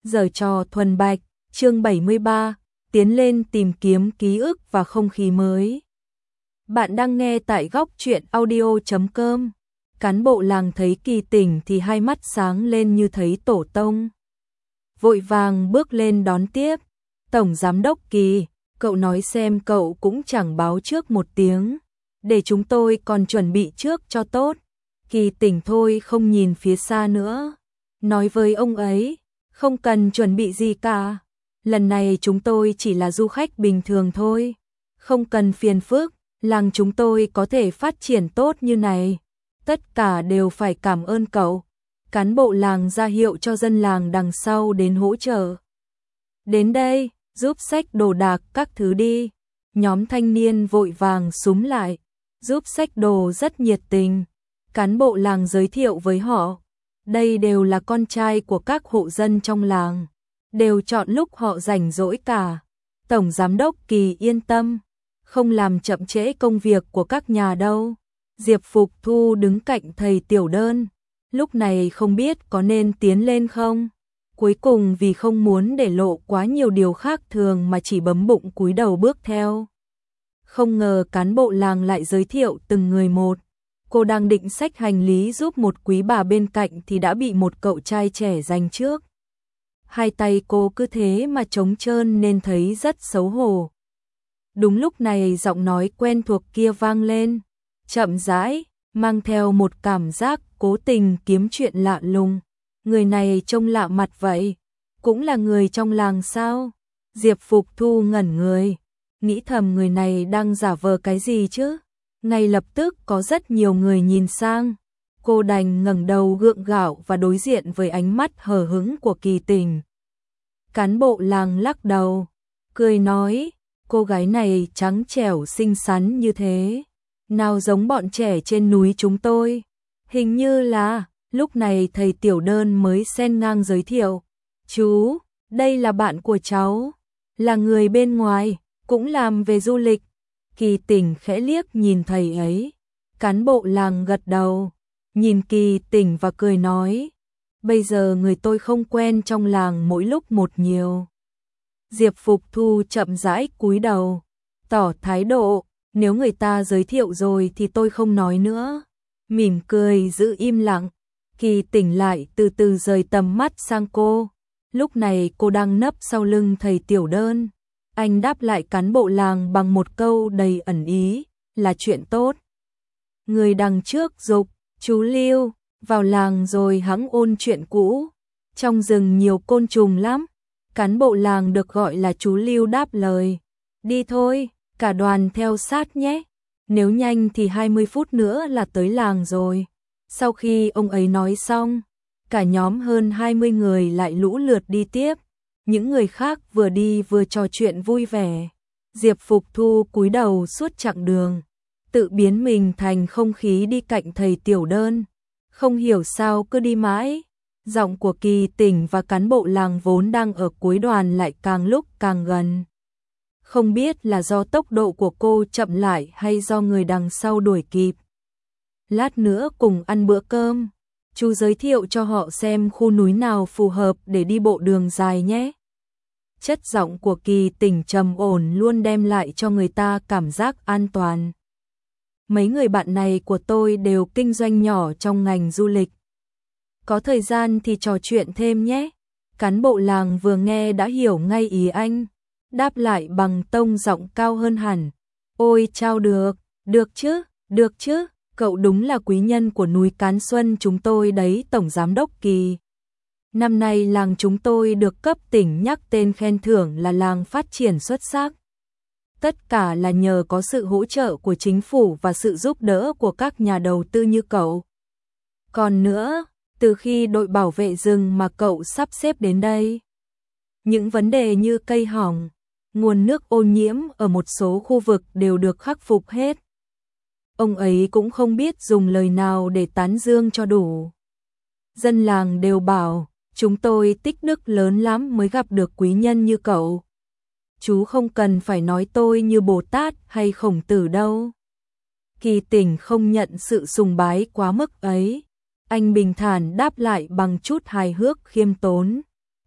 Giở trò thuần bạch, chương 73, tiến lên tìm kiếm ký ức và không khí mới. Bạn đang nghe tại góc truyện audio.com. Cán bộ làng thấy Kỳ Tỉnh thì hai mắt sáng lên như thấy tổ tông. Vội vàng bước lên đón tiếp. Tổng giám đốc Kỳ, cậu nói xem cậu cũng chẳng báo trước một tiếng, để chúng tôi còn chuẩn bị trước cho tốt. Kỳ Tỉnh thôi không nhìn phía xa nữa, nói với ông ấy, không cần chuẩn bị gì cả. Lần này chúng tôi chỉ là du khách bình thường thôi, không cần phiền phức, làng chúng tôi có thể phát triển tốt như này. Tất cả đều phải cảm ơn cậu. Cán bộ làng ra hiệu cho dân làng đằng sau đến hỗ trợ. Đến đây, giúp xách đồ đạc các thứ đi. Nhóm thanh niên vội vàng xúm lại, giúp xách đồ rất nhiệt tình. Cán bộ làng giới thiệu với họ, đây đều là con trai của các hộ dân trong làng, đều chọn lúc họ rảnh rỗi cả. Tổng giám đốc Kỳ yên tâm, không làm chậm trễ công việc của các nhà đâu. Diệp Phục Thu đứng cạnh thầy Tiểu Đơn, lúc này không biết có nên tiến lên không. Cuối cùng vì không muốn để lộ quá nhiều điều khác thường mà chỉ bấm bụng cúi đầu bước theo. Không ngờ cán bộ làng lại giới thiệu từng người một. Cô đang định xách hành lý giúp một quý bà bên cạnh thì đã bị một cậu trai trẻ giành trước. Hai tay cô cứ thế mà trống trơn nên thấy rất xấu hổ. Đúng lúc này giọng nói quen thuộc kia vang lên, chậm rãi, mang theo một cảm giác cố tình kiếm chuyện lạ lùng. Người này trông lạ mặt vậy, cũng là người trong làng sao? Diệp Phục Thu ngẩn người, nghĩ thầm người này đang giả vờ cái gì chứ? Ngay lập tức có rất nhiều người nhìn sang. Cô đành ngẩng đầu gượng gạo và đối diện với ánh mắt hờ hững của Kỳ Tỉnh. Cán bộ làng lắc đầu, cười nói, cô gái này trắng trẻo xinh xắn như thế, nào giống bọn trẻ trên núi chúng tôi. Hình như là, lúc này thầy Tiểu Đơn mới xen ngang giới thiệu, chú, đây là bạn của cháu, là người bên ngoài, cũng làm về du lịch. Kỳ Tỉnh khẽ liếc nhìn thầy ấy, cán bộ làng gật đầu, nhìn Kỳ Tỉnh và cười nói, bây giờ người tôi không quen trong làng mỗi lúc một nhiều. Diệp Phục Thu chậm rãi cúi đầu, tỏ thái độ, nếu người ta giới thiệu rồi thì tôi không nói nữa. Mỉm cười giữ im lặng, Kỳ Tỉnh lại từ từ rời tầm mắt sang cô. Lúc này cô đang nấp sau lưng thầy Tiểu Đơn. Anh đáp lại cán bộ làng bằng một câu đầy ẩn ý, là chuyện tốt. Người đằng trước giục, chú Lưu, vào làng rồi hẵng ôn chuyện cũ. Trong rừng nhiều côn trùng lắm. Cán bộ làng được gọi là chú Lưu đáp lời, đi thôi, cả đoàn theo sát nhé. Nếu nhanh thì 20 phút nữa là tới làng rồi. Sau khi ông ấy nói xong, cả nhóm hơn 20 người lại lũ lượt đi tiếp. Những người khác vừa đi vừa trò chuyện vui vẻ. Diệp Phục Thu cúi đầu suốt chặng đường, tự biến mình thành không khí đi cạnh thầy Tiểu Đơn. Không hiểu sao cứ đi mãi, giọng của Kỳ Tỉnh và cán bộ làng vốn đang ở cuối đoàn lại càng lúc càng gần. Không biết là do tốc độ của cô chậm lại hay do người đằng sau đuổi kịp. Lát nữa cùng ăn bữa cơm, chú giới thiệu cho họ xem khu núi nào phù hợp để đi bộ đường dài nhé. Chất giọng của Kỳ Tỉnh trầm ổn luôn đem lại cho người ta cảm giác an toàn. Mấy người bạn này của tôi đều kinh doanh nhỏ trong ngành du lịch. Có thời gian thì trò chuyện thêm nhé. Cán bộ làng vừa nghe đã hiểu ngay ý anh, đáp lại bằng tông giọng cao hơn hẳn. Ôi chao được chứ, cậu đúng là quý nhân của núi Cán Xuân chúng tôi đấy Tổng Giám đốc Kỳ. Năm nay làng chúng tôi được cấp tỉnh nhắc tên khen thưởng là làng phát triển xuất sắc. Tất cả là nhờ có sự hỗ trợ của chính phủ và sự giúp đỡ của các nhà đầu tư như cậu. Còn nữa, từ khi đội bảo vệ rừng mà cậu sắp xếp đến đây, những vấn đề như cây hỏng, nguồn nước ô nhiễm ở một số khu vực đều được khắc phục hết. Ông ấy cũng không biết dùng lời nào để tán dương cho đủ. Dân làng đều bảo, chúng tôi tích đức lớn lắm mới gặp được quý nhân như cậu. Chú không cần phải nói tôi như Bồ Tát hay Khổng Tử đâu. Kỳ Tỉnh không nhận sự sùng bái quá mức ấy. Anh bình thản đáp lại bằng chút hài hước khiêm tốn.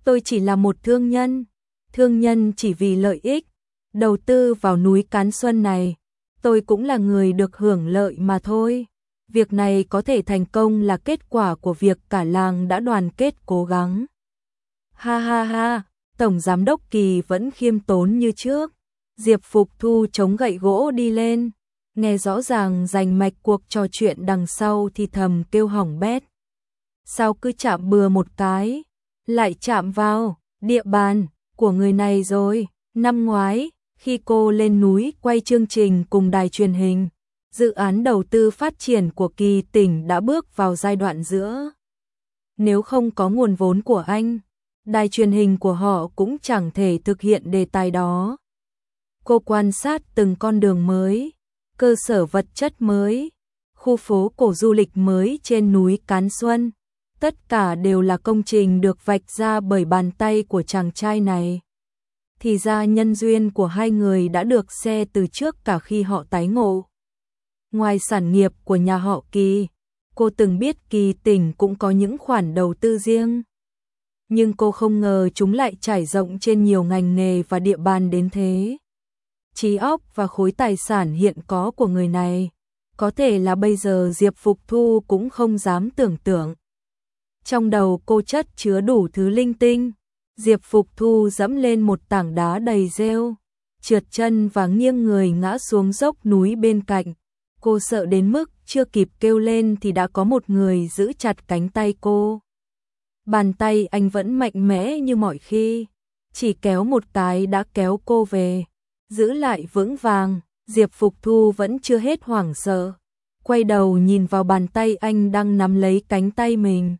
tôi chỉ là một thương nhân chỉ vì lợi ích, đầu tư vào núi Cán Xuân này, tôi cũng là người được hưởng lợi mà thôi. Việc này có thể thành công là kết quả của việc cả làng đã đoàn kết cố gắng. Ha ha ha, Tổng Giám đốc Kỳ vẫn khiêm tốn như trước. Diệp Phục Thu chống gậy gỗ đi lên, nghe rõ ràng rành mạch cuộc trò chuyện đằng sau thì thầm kêu hỏng bét. Sao cứ chạm bừa một cái, lại chạm vào địa bàn của người này rồi. Năm ngoái, khi cô lên núi quay chương trình cùng đài truyền hình, dự án đầu tư phát triển của Kỳ tỉnh đã bước vào giai đoạn giữa. Nếu không có nguồn vốn của anh, đài truyền hình của họ cũng chẳng thể thực hiện đề tài đó. Cô quan sát từng con đường mới, cơ sở vật chất mới, khu phố cổ du lịch mới trên núi Cán Xuân. Tất cả đều là công trình được vạch ra bởi bàn tay của chàng trai này. Thì ra nhân duyên của hai người đã được xe từ trước cả khi họ tái ngộ. Ngoài sản nghiệp của nhà họ Kỳ, cô từng biết Kỳ tỉnh cũng có những khoản đầu tư riêng. Nhưng cô không ngờ chúng lại trải rộng trên nhiều ngành nghề và địa bàn đến thế. Trí óc và khối tài sản hiện có của người này, có thể là bây giờ Diệp Phục Thu cũng không dám tưởng tượng. Trong đầu cô chất chứa đủ thứ linh tinh. Diệp Phục Thu dẫm lên một tảng đá đầy rêu, trượt chân và nghiêng người ngã xuống dốc núi bên cạnh. Cô sợ đến mức chưa kịp kêu lên thì đã có một người giữ chặt cánh tay cô. Bàn tay anh vẫn mạnh mẽ như mọi khi, chỉ kéo một cái đã kéo cô về, giữ lại vững vàng. Diệp Phục Thu vẫn chưa hết hoảng sợ, quay đầu nhìn vào bàn tay anh đang nắm lấy cánh tay mình.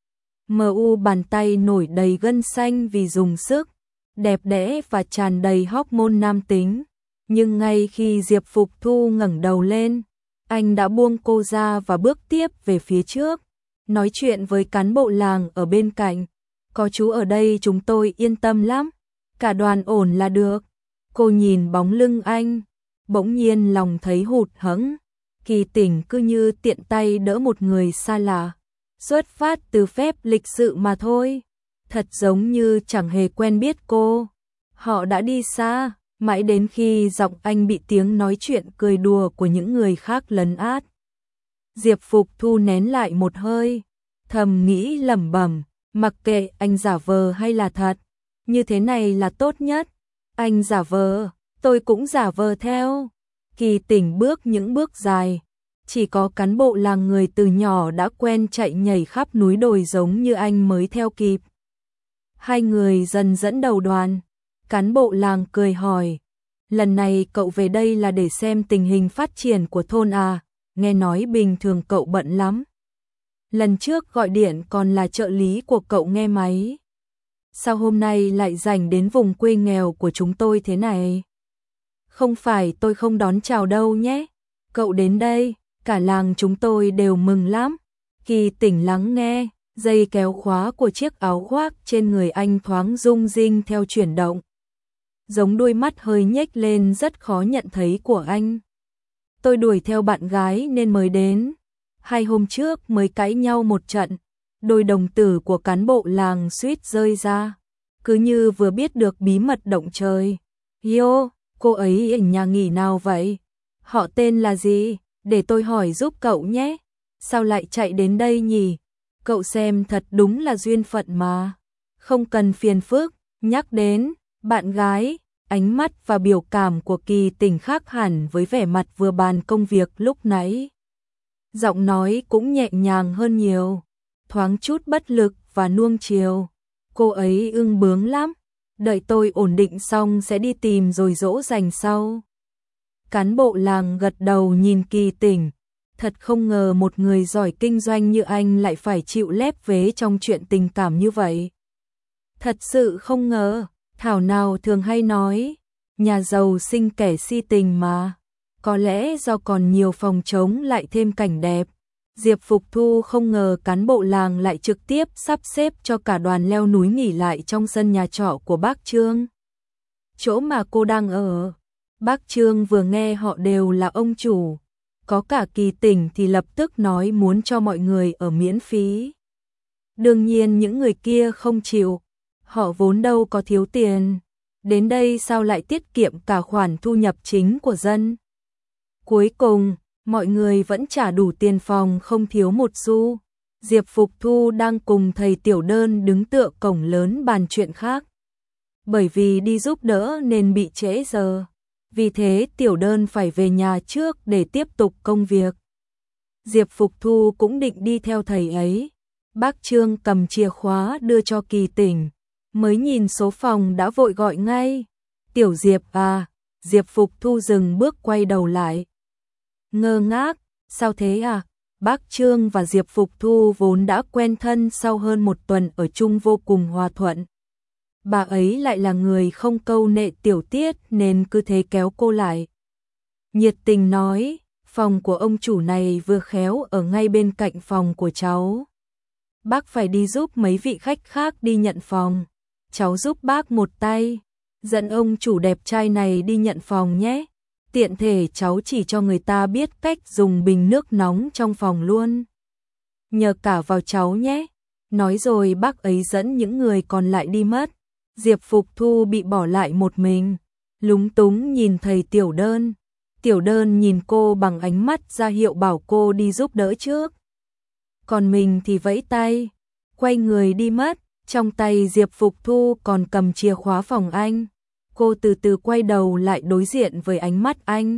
Bàn tay nổi đầy gân xanh vì dùng sức, đẹp đẽ và tràn đầy hormone nam tính. Nhưng ngay khi Diệp Phục Thu ngẩng đầu lên, anh đã buông cô ra và bước tiếp về phía trước, nói chuyện với cán bộ làng ở bên cạnh. Có chú ở đây chúng tôi yên tâm lắm, cả đoàn ổn là được. Cô nhìn bóng lưng anh, bỗng nhiên lòng thấy hụt hẫng. Kỳ tỉnh cứ như tiện tay đỡ một người xa lạ, xuất phát từ phép lịch sự mà thôi, thật giống như chẳng hề quen biết cô. Họ đã đi xa, mãi đến khi giọng anh bị tiếng nói chuyện cười đùa của những người khác lấn át. Diệp Phục Thu nén lại một hơi, thầm nghĩ lẩm bẩm, mặc kệ anh giả vờ hay là thật, như thế này là tốt nhất. Anh giả vờ, tôi cũng giả vờ theo. Kỳ tỉnh bước những bước dài. Chỉ có cán bộ làng người từ nhỏ đã quen chạy nhảy khắp núi đồi giống như anh mới theo kịp. Hai người dần dẫn đầu đoàn. Cán bộ làng cười hỏi, lần này cậu về đây là để xem tình hình phát triển của thôn à? Nghe nói bình thường cậu bận lắm. Lần trước gọi điện còn là trợ lý của cậu nghe máy. Sao hôm nay lại rảnh đến vùng quê nghèo của chúng tôi thế này? Không phải tôi không đón chào đâu nhé. Cậu đến đây, cả làng chúng tôi đều mừng lắm. Kỳ tỉnh lắng nghe, dây kéo khóa của chiếc áo khoác trên người anh thoáng rung rinh theo chuyển động. Giống đôi mắt hơi nhếch lên rất khó nhận thấy của anh. Tôi đuổi theo bạn gái nên mới đến. 2 hôm trước mới cãi nhau một trận. Đôi đồng tử của cán bộ làng suýt rơi ra. Cứ như vừa biết được bí mật động trời. Yo, cô ấy ở nhà nghỉ nào vậy? Họ tên là gì? Để tôi hỏi giúp cậu nhé. Sao lại chạy đến đây nhỉ? Cậu xem thật đúng là duyên phận mà. Không cần phiền phức. Nhắc đến bạn gái, ánh mắt và biểu cảm của Kỳ tỉnh khác hẳn với vẻ mặt vừa bàn công việc lúc nãy. Giọng nói cũng nhẹ nhàng hơn nhiều, thoáng chút bất lực và nuông chiều. Cô ấy ương bướng lắm, đợi tôi ổn định xong sẽ đi tìm rồi dỗ dành sau. Cán bộ làng gật đầu nhìn Kỳ tỉnh, thật không ngờ một người giỏi kinh doanh như anh lại phải chịu lép vế trong chuyện tình cảm như vậy. Thật sự không ngờ, thảo nào thường hay nói, nhà giàu sinh kẻ si tình mà. Có lẽ do còn nhiều phòng trống lại thêm cảnh đẹp. Diệp Phục Thu không ngờ cán bộ làng lại trực tiếp sắp xếp cho cả đoàn leo núi nghỉ lại trong sân nhà trọ của bác Trương. Chỗ mà cô đang ở, bác Trương vừa nghe họ đều là ông chủ. Có cả Kỳ tỉnh thì lập tức nói muốn cho mọi người ở miễn phí. Đương nhiên những người kia không chịu. họ vốn đâu có thiếu tiền, đến đây sao lại tiết kiệm cả khoản thu nhập chính của dân. Cuối cùng, mọi người vẫn trả đủ tiền phòng không thiếu một xu. Diệp Phục Thu đang cùng thầy Tiểu Đơn đứng tựa cổng lớn bàn chuyện khác. Bởi vì đi giúp đỡ nên bị trễ giờ. Vì thế Tiểu Đơn phải về nhà trước để tiếp tục công việc. Diệp Phục Thu cũng định đi theo thầy ấy. Bác Trương cầm chìa khóa đưa cho Kỳ Tỉnh. Mới nhìn số phòng đã vội gọi ngay. Tiểu Diệp à, Diệp Phục Thu dừng bước quay đầu lại. Ngơ ngác, sao thế à? Bác Trương và Diệp Phục Thu vốn đã quen thân sau hơn một tuần ở chung vô cùng hòa thuận. Bà ấy lại là người không câu nệ tiểu tiết nên cứ thế kéo cô lại. Nhiệt tình nói, phòng của ông chủ này vừa khéo ở ngay bên cạnh phòng của cháu. Bác phải đi giúp mấy vị khách khác đi nhận phòng. Cháu giúp bác một tay, dẫn ông chủ đẹp trai này đi nhận phòng nhé. Tiện thể cháu chỉ cho người ta biết cách dùng bình nước nóng trong phòng luôn. Nhờ cả vào cháu nhé. Nói rồi bác ấy dẫn những người còn lại đi mất. Diệp Phục Thu bị bỏ lại một mình, lúng túng nhìn thầy Tiểu Đơn. Tiểu Đơn nhìn cô bằng ánh mắt ra hiệu bảo cô đi giúp đỡ trước. Còn mình thì vẫy tay, quay người đi mất. Trong tay Diệp Phục Thu còn cầm chìa khóa phòng anh. Cô từ từ quay đầu lại đối diện với ánh mắt anh.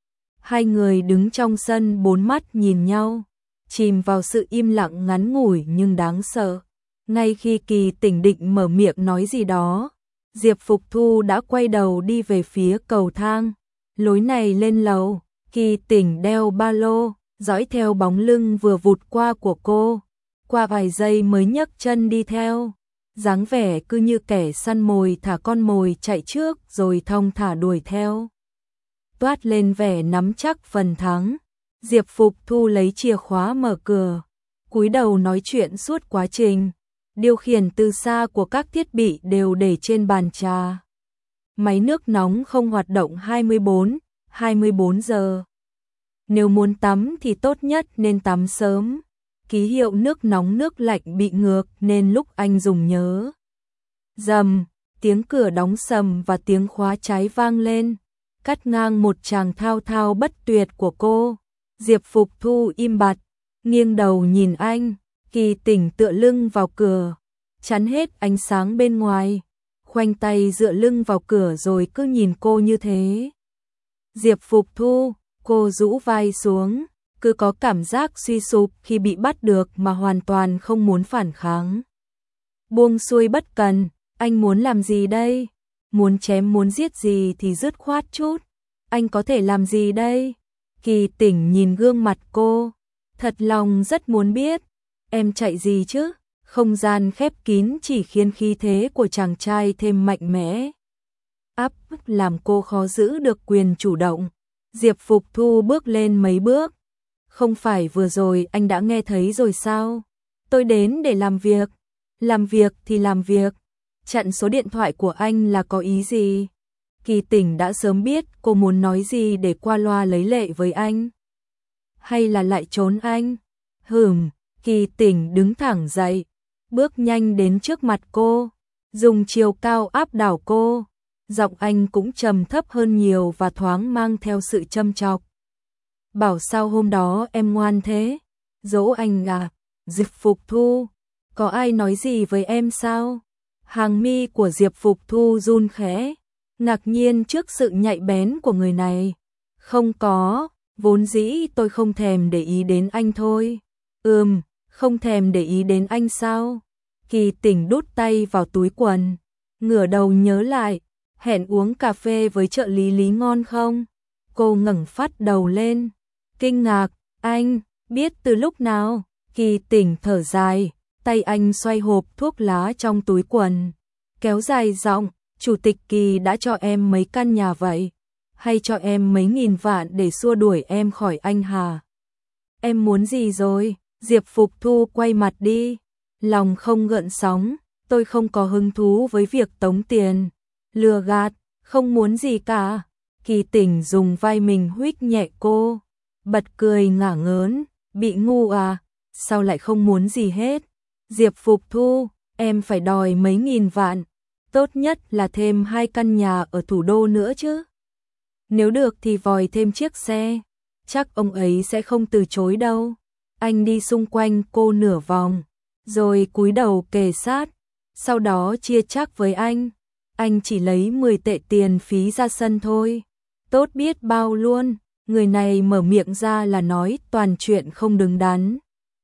Hai người đứng trong sân bốn mắt nhìn nhau, chìm vào sự im lặng ngắn ngủi nhưng đáng sợ. Ngay khi Kỳ Tỉnh định mở miệng nói gì đó, Diệp Phục Thu đã quay đầu đi về phía cầu thang. Lối này lên lầu, Kỳ Tỉnh đeo ba lô, dõi theo bóng lưng vừa vụt qua của cô. Qua vài giây mới nhấc chân đi theo. Dáng vẻ cứ như kẻ săn mồi thả con mồi chạy trước rồi thong thả đuổi theo. Toát lên vẻ nắm chắc phần thắng. Diệp Phục Thu lấy chìa khóa mở cửa, cúi đầu nói chuyện suốt quá trình. Điều khiển từ xa của các thiết bị đều để trên bàn trà. Máy nước nóng không hoạt động 24 giờ. Nếu muốn tắm thì tốt nhất nên tắm sớm. Ký hiệu nước nóng nước lạnh bị ngược nên lúc anh dùng nhớ. Rầm, tiếng cửa đóng sầm và tiếng khóa trái vang lên, cắt ngang một tràng thao thao bất tuyệt của cô. Diệp Phục Thu im bặt, nghiêng đầu nhìn anh. Kỳ Tỉnh tựa lưng vào cửa, chắn hết ánh sáng bên ngoài, khoanh tay dựa lưng vào cửa rồi cứ nhìn cô như thế. Diệp Phục Thu, cô rũ vai xuống, cứ có cảm giác suy sụp khi bị bắt được mà hoàn toàn không muốn phản kháng. Buông xuôi bất cần, anh muốn làm gì đây? Muốn chém muốn giết gì thì dứt khoát chút. Anh có thể làm gì đây? Kỳ Tỉnh nhìn gương mặt cô, thật lòng rất muốn biết. Em chạy gì chứ? Không gian khép kín chỉ khiến khí thế của chàng trai thêm mạnh mẽ. Áp làm cô khó giữ được quyền chủ động. Diệp Phục Thu bước lên mấy bước. Không phải vừa rồi anh đã nghe thấy rồi sao? Tôi đến để làm việc. Làm việc thì làm việc. Chặn số điện thoại của anh là có ý gì? Kỳ Tỉnh đã sớm biết cô muốn nói gì để qua loa lấy lệ với anh. Hay là lại trốn anh? Kỳ Tỉnh đứng thẳng dậy, bước nhanh đến trước mặt cô, dùng chiều cao áp đảo cô. Giọng anh cũng trầm thấp hơn nhiều và thoáng mang theo sự châm chọc. Bảo sao hôm đó em ngoan thế? Dỗ anh à? Diệp Phục Thu, có ai nói gì với em sao? Hàng mi của Diệp Phục Thu run khẽ, ngạc nhiên trước sự nhạy bén của người này. Không có, vốn dĩ tôi không thèm để ý đến anh thôi. Không thèm để ý đến anh sao? Kỳ Tỉnh đút tay vào túi quần, ngửa đầu nhớ lại, hẹn uống cà phê với trợ lý Lý ngon không? Cô ngẩng phát đầu lên, kinh ngạc, anh, biết từ lúc nào? Kỳ Tỉnh thở dài, tay anh xoay hộp thuốc lá trong túi quần, kéo dài giọng, Chủ tịch Kỳ đã cho em mấy căn nhà vậy? Hay cho em mấy nghìn vạn để xua đuổi em khỏi anh hả? Em muốn gì rồi? Diệp Phục Thu quay mặt đi, lòng không gợn sóng. Tôi không có hứng thú với việc tống tiền, lừa gạt, không muốn gì cả. Kỳ Tỉnh dùng vai mình huých nhẹ cô, bật cười ngả ngớn, bị ngu à, sao lại không muốn gì hết? Diệp Phục Thu, em phải đòi mấy nghìn vạn, tốt nhất là thêm 2 căn nhà ở thủ đô nữa chứ. Nếu được thì vòi thêm chiếc xe, chắc ông ấy sẽ không từ chối đâu. Anh đi xung quanh cô nửa vòng, rồi cúi đầu kề sát, sau đó chia chác với anh. Anh chỉ lấy 10 tệ tiền phí ra sân thôi. Tốt biết bao luôn, người này mở miệng ra là nói toàn chuyện không đứng đắn.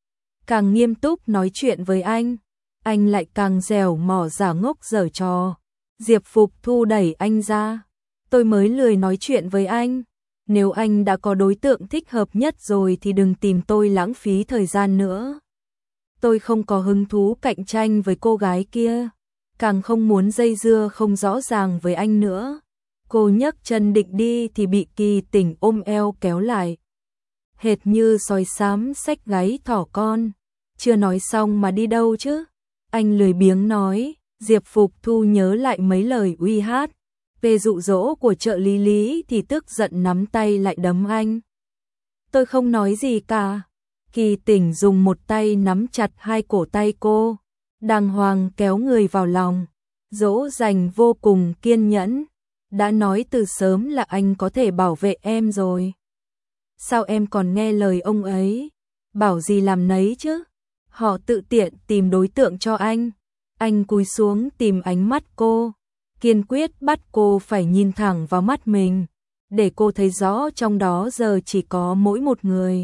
Càng nghiêm túc nói chuyện với anh lại càng dẻo mỏ giả ngốc giở trò. Diệp Phục Thu đẩy anh ra. Tôi mới lười nói chuyện với anh. Nếu anh đã có đối tượng thích hợp nhất rồi thì đừng tìm tôi lãng phí thời gian nữa. Tôi không có hứng thú cạnh tranh với cô gái kia, càng không muốn dây dưa không rõ ràng với anh nữa. Cô nhấc chân định đi thì bị Kỳ Tỉnh ôm eo kéo lại. Hệt như sói xám xách gáy thỏ con. Chưa nói xong mà đi đâu chứ? Anh lười biếng nói. Diệp Phục Thu nhớ lại mấy lời uy hát về dụ dỗ của trợ lý Lý thì tức giận nắm tay lại đấm anh. Tôi không nói gì cả. Kỳ Tỉnh dùng một tay nắm chặt hai cổ tay cô, đàng hoàng kéo người vào lòng, dỗ dành vô cùng kiên nhẫn. Đã nói từ sớm là anh có thể bảo vệ em rồi. Sao em còn nghe lời ông ấy? Bảo gì làm nấy chứ? Họ tự tiện tìm đối tượng cho anh. Anh cúi xuống tìm ánh mắt cô, kiên quyết bắt cô phải nhìn thẳng vào mắt mình, để cô thấy rõ trong đó giờ chỉ có mỗi một người.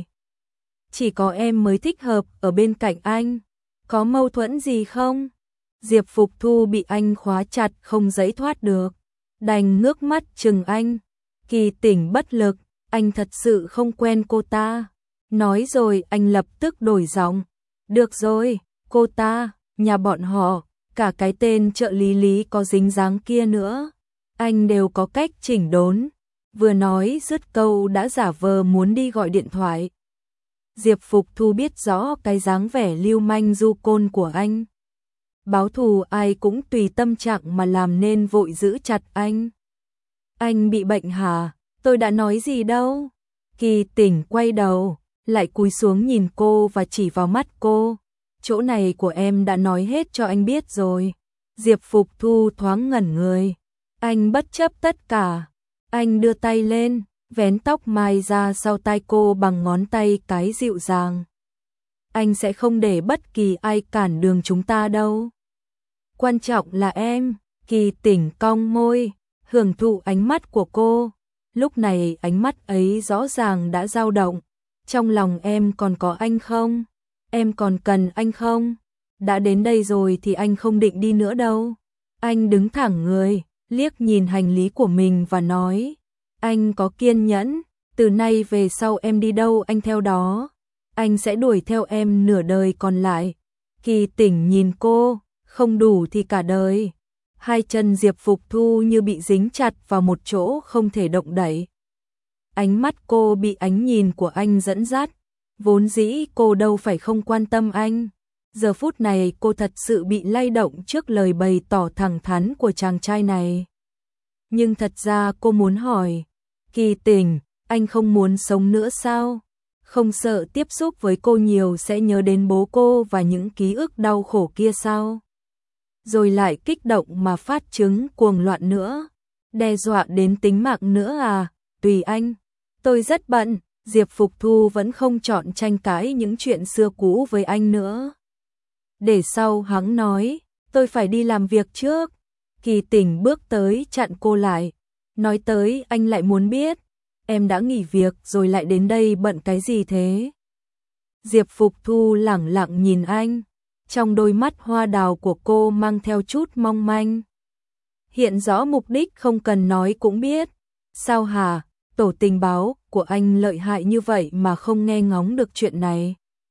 Chỉ có em mới thích hợp ở bên cạnh anh. Có mâu thuẫn gì không? Diệp Phục Thu bị anh khóa chặt không giãy thoát được, đành ngước mắt chừng anh. Kỳ Tỉnh bất lực, anh thật sự không quen cô ta. Nói rồi anh lập tức đổi giọng. Được rồi, cô ta, nhà bọn họ, cả cái tên trợ lý Lý có dính dáng kia nữa, anh đều có cách chỉnh đốn. Vừa nói dứt câu đã giả vờ muốn đi gọi điện thoại. Diệp Phục Thu biết rõ cái dáng vẻ lưu manh du côn của anh. Báo thù ai cũng tùy tâm trạng mà làm nên vội giữ chặt anh. Anh bị bệnh hả? Tôi đã nói gì đâu. Kỳ Tỉnh quay đầu, lại cúi xuống nhìn cô và chỉ vào mắt cô. Chỗ này của em đã nói hết cho anh biết rồi. Diệp Phục Thu thoáng ngẩn người. Anh bất chấp tất cả. Anh đưa tay lên, vén tóc mai ra sau tai cô bằng ngón tay cái dịu dàng. Anh sẽ không để bất kỳ ai cản đường chúng ta đâu. Quan trọng là em. Kỳ Tỉnh cong môi, hưởng thụ ánh mắt của cô. Lúc này ánh mắt ấy rõ ràng đã dao động. Trong lòng em còn có anh không? Em còn cần anh không? Đã đến đây rồi thì anh không định đi nữa đâu. Anh đứng thẳng người, liếc nhìn hành lý của mình và nói. Anh có kiên nhẫn, từ nay về sau em đi đâu anh theo đó. Anh sẽ đuổi theo em nửa đời còn lại. Kỳ Tỉnh nhìn cô, không đủ thì cả đời. Hai chân Diệp Phục Thu như bị dính chặt vào một chỗ không thể động đậy. Ánh mắt cô bị ánh nhìn của anh dẫn dắt. Vốn dĩ cô đâu phải không quan tâm anh. Giờ phút này cô thật sự bị lay động trước lời bày tỏ thẳng thắn của chàng trai này. Nhưng thật ra cô muốn hỏi, Kỳ Tỉnh, anh không muốn sống nữa sao? Không sợ tiếp xúc với cô nhiều sẽ nhớ đến bố cô và những ký ức đau khổ kia sao? Rồi lại kích động mà phát chứng cuồng loạn nữa, đe dọa đến tính mạng nữa à? Tùy anh, tôi rất bận. Diệp Phục Thu vẫn không chọn tranh cãi những chuyện xưa cũ với anh nữa. Để sau hắn nói, tôi phải đi làm việc trước. Kỳ Tỉnh bước tới chặn cô lại. Nói tới anh lại muốn biết, em đã nghỉ việc rồi lại đến đây bận cái gì thế? Diệp Phục Thu lẳng lặng nhìn anh. Trong đôi mắt hoa đào của cô mang theo chút mong manh. Hiện rõ mục đích không cần nói cũng biết. Sao hả? Tổ tình báo của anh lợi hại như vậy mà không nghe ngóng được chuyện này.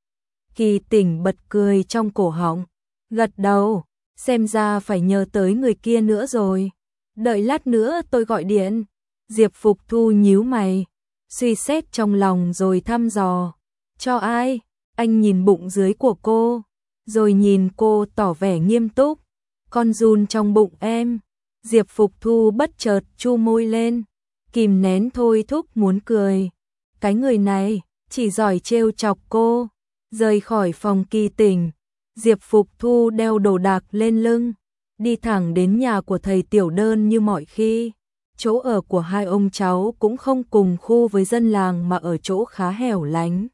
Kỳ Tỉnh bật cười trong cổ họng, gật đầu, xem ra phải nhờ tới người kia nữa rồi. Đợi lát nữa tôi gọi điện. Diệp Phục Thu nhíu mày, suy xét trong lòng rồi thăm dò. Cho ai? Anh nhìn bụng dưới của cô, rồi nhìn cô tỏ vẻ nghiêm túc. Con giun trong bụng em. Diệp Phục Thu bất chợt chu môi lên, kìm nén thôi thúc muốn cười. Cái người này chỉ giỏi trêu chọc cô. Rời khỏi phòng Kỳ Tỉnh, Diệp Phục Thu đeo đồ đạc lên lưng, đi thẳng đến nhà của thầy Tiểu Đơn như mọi khi. Chỗ ở của hai ông cháu cũng không cùng khu với dân làng mà ở chỗ khá hẻo lánh.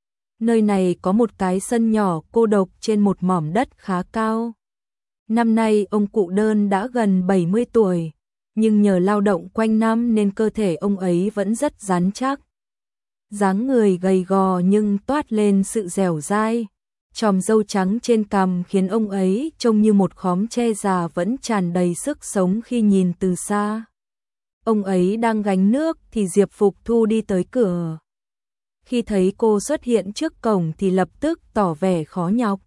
Nơi này có một cái sân nhỏ cô độc trên một mỏm đất khá cao. Năm nay ông cụ Đơn đã gần 70 tuổi, nhưng nhờ lao động quanh năm nên cơ thể ông ấy vẫn rất rắn chắc. Dáng người gầy gò nhưng toát lên sự dẻo dai. Chòm râu trắng trên cằm khiến ông ấy trông như một khóm tre già vẫn tràn đầy sức sống khi nhìn từ xa. Ông ấy đang gánh nước thì Diệp Phục Thu đi tới cửa. Khi thấy cô xuất hiện trước cổng thì lập tức tỏ vẻ khó nhọc.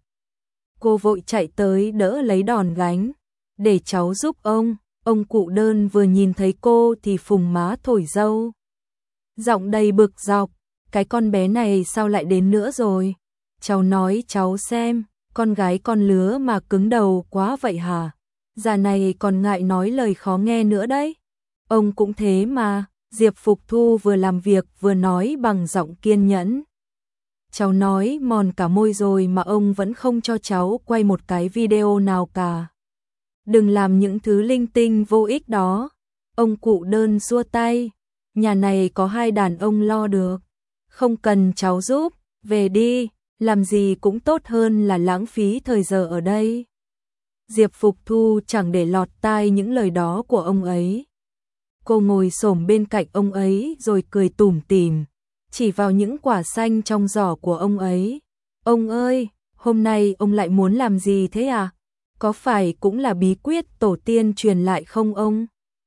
Cô vội chạy tới đỡ lấy đòn gánh. Để cháu giúp ông cụ Đơn vừa nhìn thấy cô thì phùng má thổi dâu. Giọng đầy bực dọc, cái con bé này sao lại đến nữa rồi? Cháu nói cháu xem, con gái con lứa mà cứng đầu quá vậy hả? Già này còn ngại nói lời khó nghe nữa đấy. Ông cũng thế mà, Diệp Phục Thu vừa làm việc vừa nói bằng giọng kiên nhẫn. Cháu nói mòn cả môi rồi mà ông vẫn không cho cháu quay một cái video nào cả. Đừng làm những thứ linh tinh vô ích đó. Ông cụ Đơn xua tay, nhà này có hai đàn ông lo được. Không cần cháu giúp, về đi, làm gì cũng tốt hơn là lãng phí thời giờ ở đây. Diệp Phục Thu chẳng để lọt tai những lời đó của ông ấy. Cô ngồi xổm bên cạnh ông ấy rồi cười tủm tỉm, chỉ vào những quả xanh trong giỏ của ông ấy. Ông ơi, hôm nay ông lại muốn làm gì thế à? Có phải cũng là bí quyết tổ tiên truyền lại không ông?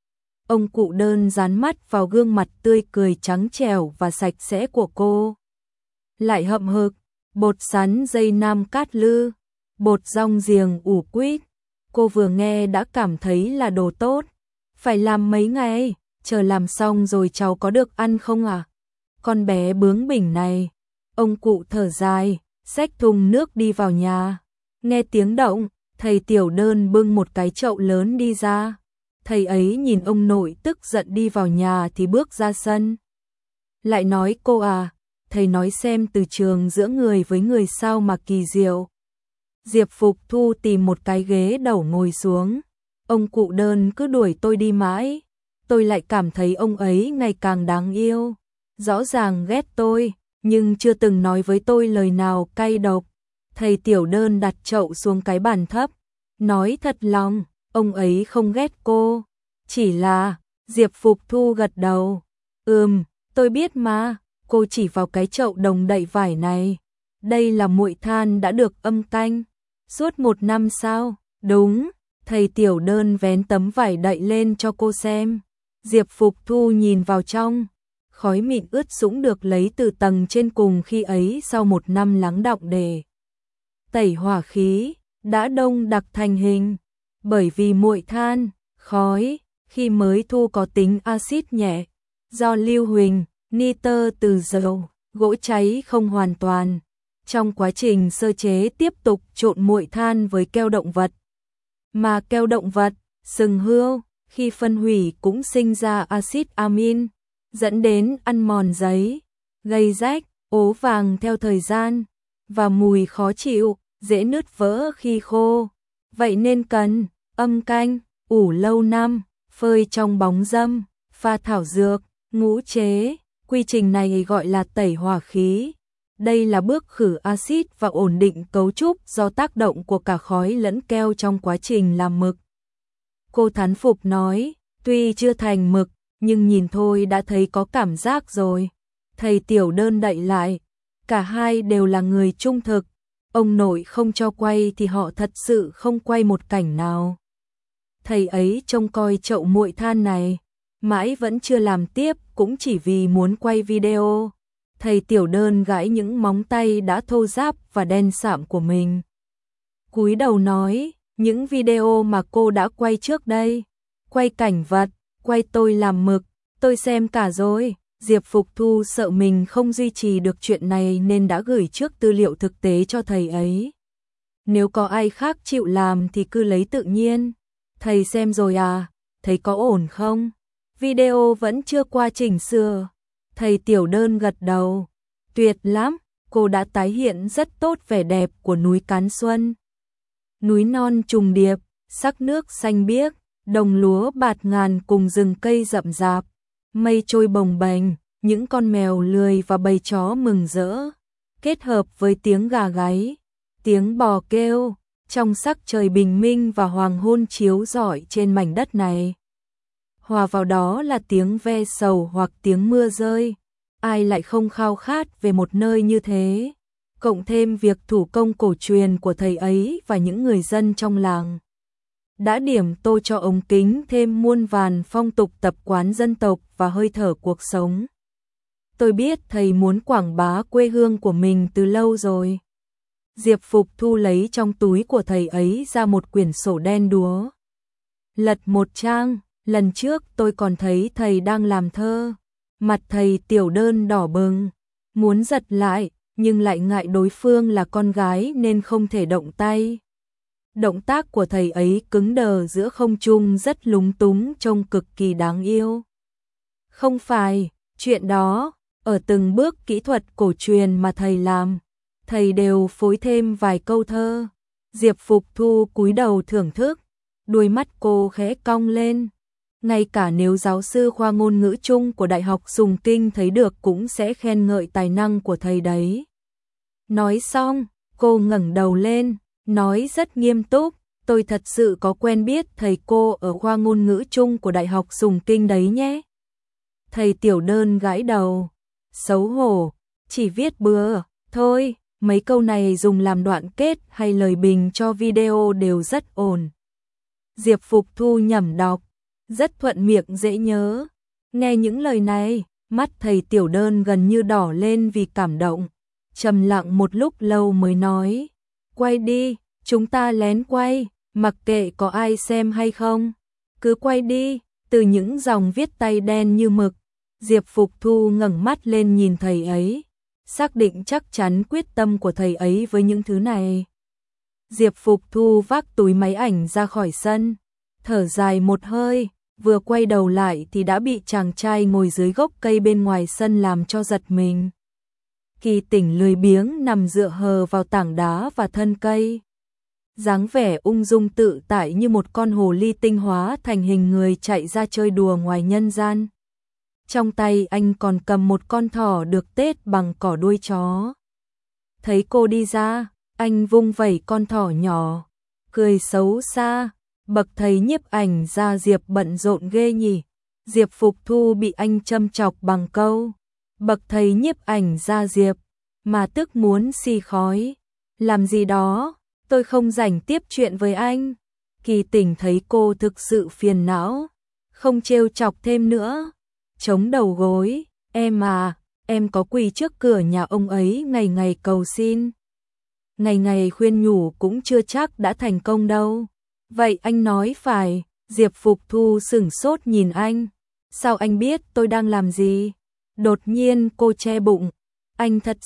Ông cụ Đơn dán mắt vào gương mặt tươi cười trắng trẻo và sạch sẽ của cô. Lại hậm hực, bột sắn dây nam cát lư, bột rong giềng ủ quýt. Cô vừa nghe đã cảm thấy là đồ tốt. Phải làm mấy ngày, chờ làm xong rồi cháu có được ăn không à? Con bé bướng bỉnh này. Ông cụ thở dài, xách thùng nước đi vào nhà. Nghe tiếng động, thầy Tiểu Đơn bưng một cái chậu lớn đi ra. Thầy ấy nhìn ông nội tức giận đi vào nhà thì bước ra sân. Lại nói cô à, thầy nói xem từ trường giữa người với người sao mà kỳ diệu. Diệp Phục Thu tìm một cái ghế đầu ngồi xuống. Ông cụ Đơn cứ đuổi tôi đi mãi. Tôi lại cảm thấy ông ấy ngày càng đáng yêu. Rõ ràng ghét tôi, nhưng chưa từng nói với tôi lời nào cay độc. Thầy Tiểu Đơn đặt chậu xuống cái bàn thấp. Nói thật lòng, ông ấy không ghét cô. Chỉ là, Diệp Phục Thu gật đầu. Tôi biết mà, cô chỉ vào cái chậu đồng đậy vải này. Đây là muội than đã được âm canh. Suốt 1 năm sao? Đúng. Thầy Tiểu Đơn vén tấm vải đậy lên cho cô xem. Diệp Phục Thu nhìn vào trong. Khói mịn ướt sũng được lấy từ tầng trên cùng khi ấy sau 1 năm lắng đọng để tẩy hỏa khí, đã đông đặc thành hình. Bởi vì muội than, khói, khi mới thu có tính axit nhẹ. Do lưu huỳnh, nitơ từ dầu, gỗ cháy không hoàn toàn. Trong quá trình sơ chế tiếp tục trộn muội than với keo động vật. Mà keo động vật, sừng hươu, khi phân hủy cũng sinh ra axit amin, dẫn đến ăn mòn giấy, gây rách, ố vàng theo thời gian, và mùi khó chịu, dễ nứt vỡ khi khô. Vậy nên cần âm canh, ủ lâu năm, phơi trong bóng râm, pha thảo dược, ngũ chế. Quy trình này gọi là tẩy hỏa khí. Đây là bước khử axit và ổn định cấu trúc do tác động của cả khói lẫn keo trong quá trình làm mực. Cô thán phục nói, tuy chưa thành mực, nhưng nhìn thôi đã thấy có cảm giác rồi. Thầy Tiểu Đơn đậy lại, cả hai đều là người trung thực. Ông nội không cho quay thì họ thật sự không quay một cảnh nào. Thầy ấy trông coi chậu muội than này, mãi vẫn chưa làm tiếp cũng chỉ vì muốn quay video. Thầy Tiểu Đơn gãi những móng tay đã thô ráp và đen sạm của mình. Cúi đầu nói, những video mà cô đã quay trước đây, quay cảnh vật, quay tôi làm mực, tôi xem cả rồi. Diệp Phục Thu sợ mình không duy trì được chuyện này nên đã gửi trước tư liệu thực tế cho thầy ấy. Nếu có ai khác chịu làm thì cứ lấy tự nhiên. Thầy xem rồi à, thấy có ổn không? Video vẫn chưa qua chỉnh sửa. Thầy Tiểu Đơn gật đầu. Tuyệt lắm, cô đã tái hiện rất tốt vẻ đẹp của núi Cán Xuân. Núi non trùng điệp, sắc nước xanh biếc, đồng lúa bạt ngàn cùng rừng cây rậm rạp, mây trôi bồng bềnh, những con mèo lười và bầy chó mừng rỡ, kết hợp với tiếng gà gáy, tiếng bò kêu, trong sắc trời bình minh và hoàng hôn chiếu rọi trên mảnh đất này. Hòa vào đó là tiếng ve sầu hoặc tiếng mưa rơi, ai lại không khao khát về một nơi như thế, cộng thêm việc thủ công cổ truyền của thầy ấy và những người dân trong làng đã điểm tô cho ống kính thêm muôn vàn phong tục tập quán dân tộc và hơi thở cuộc sống. Tôi biết thầy muốn quảng bá quê hương của mình từ lâu rồi. Diệp Phục Thu lấy trong túi của thầy ấy ra một quyển sổ đen đúa. Lật một trang, lần trước tôi còn thấy thầy đang làm thơ. Mặt thầy Tiểu Đơn đỏ bừng, muốn giật lại, nhưng lại ngại đối phương là con gái nên không thể động tay. Động tác của thầy ấy cứng đờ giữa không trung rất lúng túng, trông cực kỳ đáng yêu. Không phải, chuyện đó, ở từng bước kỹ thuật cổ truyền mà thầy làm, thầy đều phối thêm vài câu thơ. Diệp Phục Thu cúi đầu thưởng thức, đuôi mắt cô khẽ cong lên. Ngay cả nếu giáo sư khoa ngôn ngữ Trung của Đại học Sùng Kinh thấy được cũng sẽ khen ngợi tài năng của thầy đấy. Nói xong, cô ngẩng đầu lên, nói rất nghiêm túc, tôi thật sự có quen biết thầy cô ở khoa ngôn ngữ Trung của Đại học Sùng Kinh đấy nhé. Thầy Tiểu Đơn gãi đầu, xấu hổ, chỉ viết bừa, thôi, mấy câu này dùng làm đoạn kết hay lời bình cho video đều rất ổn. Diệp Phục Thu nhẩm đọc, rất thuận miệng dễ nhớ. Nghe những lời này, mắt thầy Tiểu Đơn gần như đỏ lên vì cảm động. Trầm lặng một lúc lâu mới nói, quay đi, chúng ta lén quay, mặc kệ có ai xem hay không. Cứ quay đi, từ những dòng viết tay đen như mực. Diệp Phục Thu ngẩng mắt lên nhìn thầy ấy, xác định chắc chắn quyết tâm của thầy ấy với những thứ này. Diệp Phục Thu vác túi máy ảnh ra khỏi sân, thở dài một hơi, vừa quay đầu lại thì đã bị chàng trai ngồi dưới gốc cây bên ngoài sân làm cho giật mình. Kỳ Tỉnh lười biếng nằm dựa hờ vào tảng đá và thân cây, dáng vẻ ung dung tự tại như một con hồ ly tinh hóa thành hình người chạy ra chơi đùa ngoài nhân gian. Trong tay anh còn cầm một con thỏ được tết bằng cỏ đuôi chó. Thấy cô đi ra, anh vung vẩy con thỏ nhỏ, cười xấu xa, bậc thầy nhiếp ảnh gia Diệp bận rộn ghê nhỉ. Diệp Phục Thu bị anh châm chọc bằng câu, bậc thầy nhiếp ảnh gia Diệp, mà tức muốn xì khói. Làm gì đó, tôi không rảnh tiếp chuyện với anh. Kỳ Tỉnh thấy cô thực sự phiền não, không trêu chọc thêm nữa. Chống đầu gối, em à, em có quỳ trước cửa nhà ông ấy ngày ngày cầu xin. Ngày ngày khuyên nhủ cũng chưa chắc đã thành công đâu. Vậy anh nói phải. Diệp Phục Thu sửng sốt nhìn anh. Sao anh biết tôi đang làm gì? Đột nhiên cô che bụng. Anh thật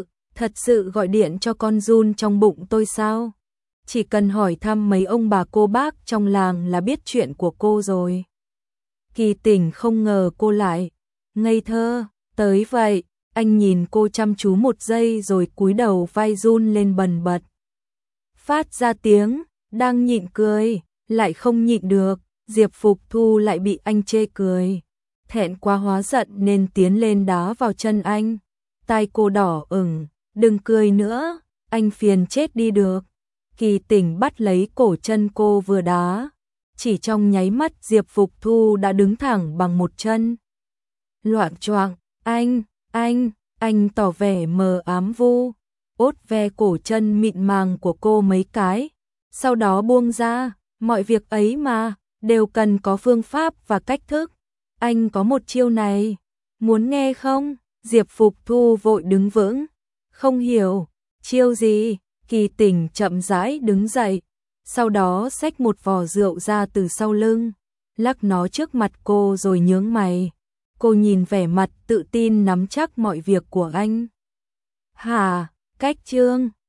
sự gọi điện cho con giun trong bụng tôi sao? Chỉ cần hỏi thăm mấy ông bà cô bác trong làng là biết chuyện của cô rồi. Kỳ Tỉnh không ngờ cô lại ngây thơ tới vậy. Anh nhìn cô chăm chú một giây rồi cúi đầu vai run lên bần bật, phát ra tiếng, đang nhịn cười, lại không nhịn được. Diệp Phục Thu lại bị anh chê cười, thẹn quá hóa giận nên tiến lên đá vào chân anh. Tai cô đỏ ửng, đừng cười nữa, anh phiền chết đi được. Kỳ Tỉnh bắt lấy cổ chân cô vừa đá. Chỉ trong nháy mắt Diệp Phục Thu đã đứng thẳng bằng một chân. Loạng choạng, anh tỏ vẻ mờ ám vu, ốt ve cổ chân mịn màng của cô mấy cái, sau đó buông ra. Mọi việc ấy mà, đều cần có phương pháp và cách thức. Anh có một chiêu này, muốn nghe không? Diệp Phục Thu vội đứng vững, không hiểu, chiêu gì? Kỳ Tỉnh chậm rãi đứng dậy, sau đó xách một vò rượu ra từ sau lưng, lắc nó trước mặt cô rồi nhướng mày. Cô nhìn vẻ mặt tự tin nắm chắc mọi việc của anh. Hả, cách chương